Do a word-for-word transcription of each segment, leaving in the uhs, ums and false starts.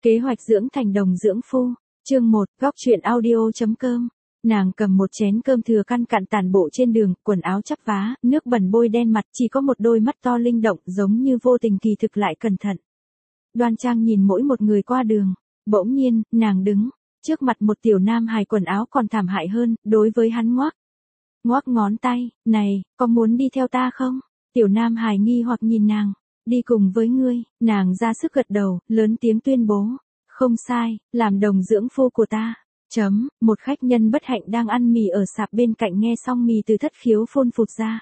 Kế hoạch dưỡng thành đồng dưỡng phu. Chương một, góc truyện audio.com. Nàng cầm một chén cơm thừa căn cặn tản bộ trên đường, quần áo chắp vá, nước bẩn bôi đen mặt, chỉ có một đôi mắt to linh động, giống như vô tình kỳ thực lại cẩn thận. Đoan trang nhìn mỗi một người qua đường. Bỗng nhiên, nàng đứng trước mặt một tiểu nam hài quần áo còn thảm hại hơn, đối với hắn ngoác. Ngoác ngón tay, này, có muốn đi theo ta không? Tiểu nam hài nghi hoặc nhìn nàng. Đi cùng với ngươi, nàng ra sức gật đầu, lớn tiếng tuyên bố. Không sai, làm đồng dưỡng phu của ta. Chấm, một khách nhân bất hạnh đang ăn mì ở sạp bên cạnh nghe xong mì từ thất khiếu phun phụt ra.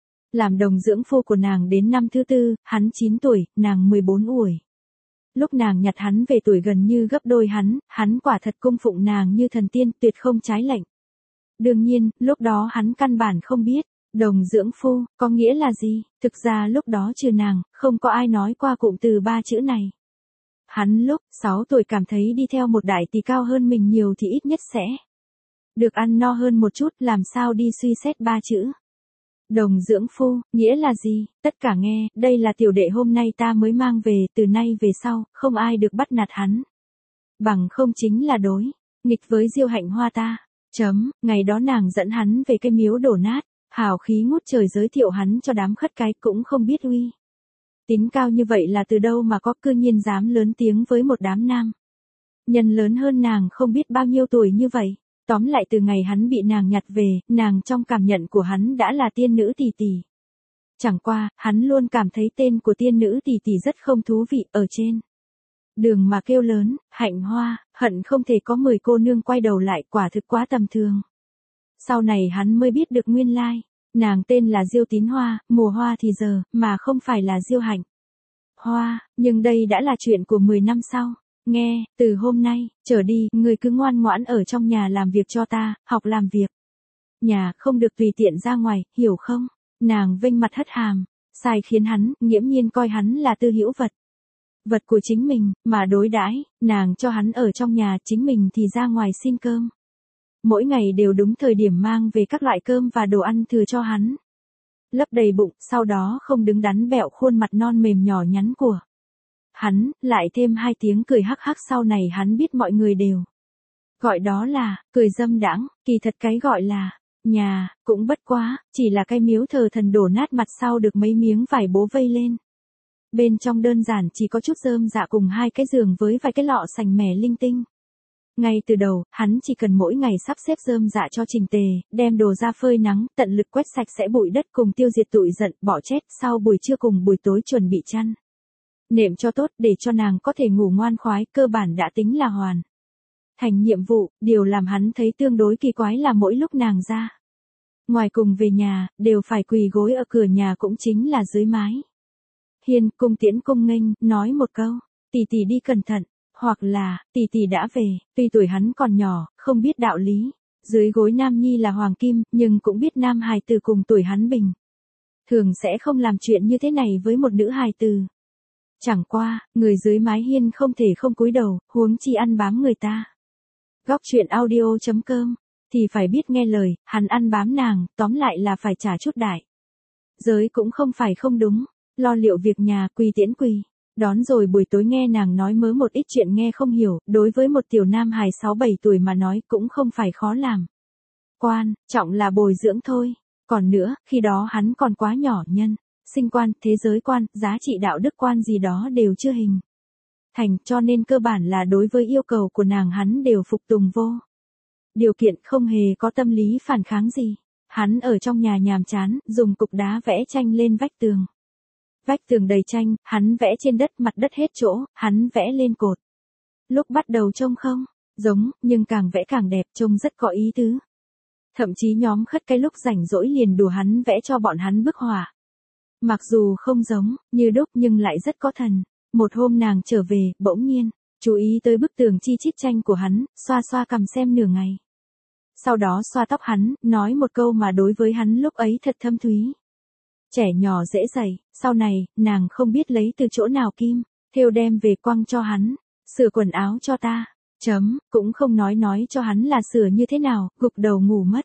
Làm đồng dưỡng phu của nàng đến năm thứ tư, hắn chín tuổi, nàng mười bốn tuổi. Lúc nàng nhặt hắn về tuổi gần như gấp đôi hắn, hắn quả thật cung phụng nàng như thần tiên, tuyệt không trái lệnh. Đương nhiên, lúc đó hắn căn bản không biết, đồng dưỡng phu, có nghĩa là gì, thực ra lúc đó trừ nàng, không có ai nói qua cụm từ ba chữ này. Hắn lúc sáu tuổi cảm thấy đi theo một đại tỷ cao hơn mình nhiều thì ít nhất sẽ được ăn no hơn một chút, làm sao đi suy xét ba chữ. Đồng dưỡng phu, nghĩa là gì, tất cả nghe, đây là tiểu đệ hôm nay ta mới mang về, từ nay về sau, không ai được bắt nạt hắn. Bằng không chính là đối nghịch với Diêu Hạnh Hoa ta. Chấm, ngày đó nàng dẫn hắn về cái miếu đổ nát, hào khí ngút trời giới thiệu hắn cho đám khất cái, cũng không biết uy tín cao như vậy là từ đâu mà có, cư nhiên dám lớn tiếng với một đám nam nhân lớn hơn nàng không biết bao nhiêu tuổi như vậy. Tóm lại từ ngày hắn bị nàng nhặt về, nàng trong cảm nhận của hắn đã là tiên nữ tỷ tỷ. Chẳng qua, hắn luôn cảm thấy tên của tiên nữ tỷ tỷ rất không thú vị, ở trên đường mà kêu lớn, Hạnh Hoa, hận không thể có mười cô nương quay đầu lại, quả thực quá tầm thường. Sau này hắn mới biết được nguyên lai, nàng tên là Diêu Tín Hoa, mùa hoa thì giờ, mà không phải là Diêu Hạnh Hoa, nhưng đây đã là chuyện của mười năm sau. Nghe, từ hôm nay, trở đi, người cứ ngoan ngoãn ở trong nhà làm việc cho ta, học làm việc nhà, không được tùy tiện ra ngoài, hiểu không? Nàng vênh mặt hất hàm, sai khiến hắn, nghiễm nhiên coi hắn là tư hữu vật. Vật của chính mình, mà đối đãi, nàng cho hắn ở trong nhà, chính mình thì ra ngoài xin cơm. Mỗi ngày đều đúng thời điểm mang về các loại cơm và đồ ăn thừa cho hắn. Lấp đầy bụng, sau đó không đứng đắn bẹo khuôn mặt non mềm nhỏ nhắn của hắn, lại thêm hai tiếng cười hắc hắc, sau này hắn biết mọi người đều gọi đó là cười dâm đãng, kỳ thật cái gọi là nhà, cũng bất quá, chỉ là cái miếu thờ thần đổ nát, mặt sau được mấy miếng vải bố vây lên. Bên trong đơn giản chỉ có chút rơm dạ cùng hai cái giường với vài cái lọ sành mẻ linh tinh. Ngay từ đầu, hắn chỉ cần mỗi ngày sắp xếp rơm dạ cho chỉnh tề, đem đồ ra phơi nắng, tận lực quét sạch sẽ bụi đất cùng tiêu diệt tụi giận, bỏ chết, sau buổi trưa cùng buổi tối chuẩn bị chăn nệm cho tốt để cho nàng có thể ngủ ngoan khoái, cơ bản đã tính là hoàn thành nhiệm vụ. Điều làm hắn thấy tương đối kỳ quái là mỗi lúc nàng ra ngoài cùng về nhà, đều phải quỳ gối ở cửa nhà, cũng chính là dưới mái hiên, cung tiễn cung nghênh, nói một câu, tỷ tỷ đi cẩn thận, hoặc là, tỷ tỷ đã về. Tuy tuổi hắn còn nhỏ, không biết đạo lý, dưới gối nam nhi là hoàng kim, nhưng cũng biết nam hài tử cùng tuổi hắn bình thường sẽ không làm chuyện như thế này với một nữ hài tử. Chẳng qua, người dưới mái hiên không thể không cúi đầu, huống chi ăn bám người ta. Góc truyện audio.com, thì phải biết nghe lời, hắn ăn bám nàng, tóm lại là phải trả chút đại giới, cũng không phải không đúng, lo liệu việc nhà, quỳ tiễn quỳ. Đón rồi buổi tối nghe nàng nói mớ một ít chuyện nghe không hiểu, đối với một tiểu nam hài sáu bảy tuổi mà nói cũng không phải khó làm. Quan trọng là bồi dưỡng thôi. Còn nữa, khi đó hắn còn quá nhỏ, nhân sinh quan, thế giới quan, giá trị đạo đức quan gì đó đều chưa hình thành, cho nên cơ bản là đối với yêu cầu của nàng hắn đều phục tùng vô điều kiện, không hề có tâm lý phản kháng gì. Hắn ở trong nhà nhàm chán, dùng cục đá vẽ tranh lên vách tường. Vách tường đầy tranh, hắn vẽ trên đất, mặt đất hết chỗ, hắn vẽ lên cột. Lúc bắt đầu trông không giống, nhưng càng vẽ càng đẹp, trông rất có ý tứ. Thậm chí nhóm khất cái lúc rảnh rỗi liền đùa hắn vẽ cho bọn hắn bức họa. Mặc dù không giống như đúc nhưng lại rất có thần. Một hôm nàng trở về, bỗng nhiên chú ý tới bức tường chi chít tranh của hắn, xoa xoa cằm xem nửa ngày. Sau đó xoa tóc hắn, nói một câu mà đối với hắn lúc ấy thật thâm thúy. Trẻ nhỏ dễ dạy, sau này, nàng không biết lấy từ chỗ nào kim, thêu đem về quăng cho hắn, sửa quần áo cho ta. Chấm, cũng không nói nói cho hắn là sửa như thế nào, gục đầu ngủ mất.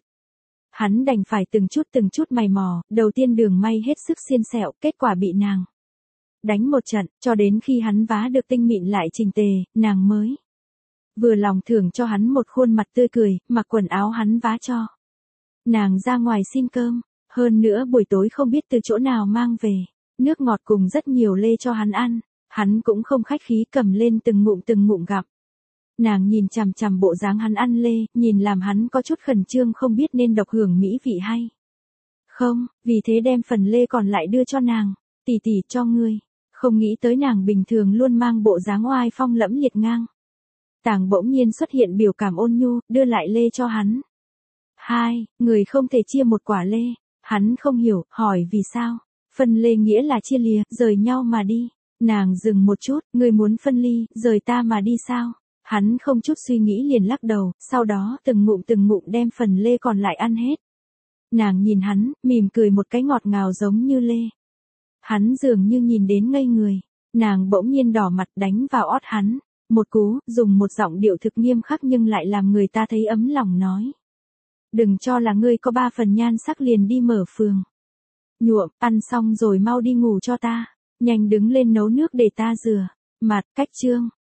Hắn đành phải từng chút từng chút mày mò, đầu tiên đường may hết sức xiên xẹo, kết quả bị nàng đánh một trận, cho đến khi hắn vá được tinh mịn lại chỉnh tề, nàng mới vừa lòng thưởng cho hắn một khuôn mặt tươi cười, mặc quần áo hắn vá cho. Nàng ra ngoài xin cơm, hơn nữa buổi tối không biết từ chỗ nào mang về, nước ngọt cùng rất nhiều lê cho hắn ăn, hắn cũng không khách khí cầm lên từng ngụm từng ngụm gặm. Nàng nhìn chằm chằm bộ dáng hắn ăn lê, nhìn làm hắn có chút khẩn trương không biết nên độc hưởng mỹ vị hay không, vì thế đem phần lê còn lại đưa cho nàng, tỷ tỷ cho ngươi, không nghĩ tới nàng bình thường luôn mang bộ dáng oai phong lẫm liệt ngang. Tàng bỗng nhiên xuất hiện biểu cảm ôn nhu, đưa lại lê cho hắn. Hai, người không thể chia một quả lê, hắn không hiểu, hỏi vì sao, phân lê nghĩa là chia lìa, rời nhau mà đi. Nàng dừng một chút, ngươi muốn phân ly, rời ta mà đi sao? Hắn không chút suy nghĩ liền lắc đầu, sau đó từng ngụm từng ngụm đem phần lê còn lại ăn hết. Nàng nhìn hắn, mỉm cười một cái ngọt ngào giống như lê. Hắn dường như nhìn đến ngây người, nàng bỗng nhiên đỏ mặt đánh vào ót hắn, một cú, dùng một giọng điệu thực nghiêm khắc nhưng lại làm người ta thấy ấm lòng nói. Đừng cho là ngươi có ba phần nhan sắc liền đi mở phường. Nhuộm, ăn xong rồi mau đi ngủ cho ta, nhanh đứng lên nấu nước để ta rửa mặt, cách chương.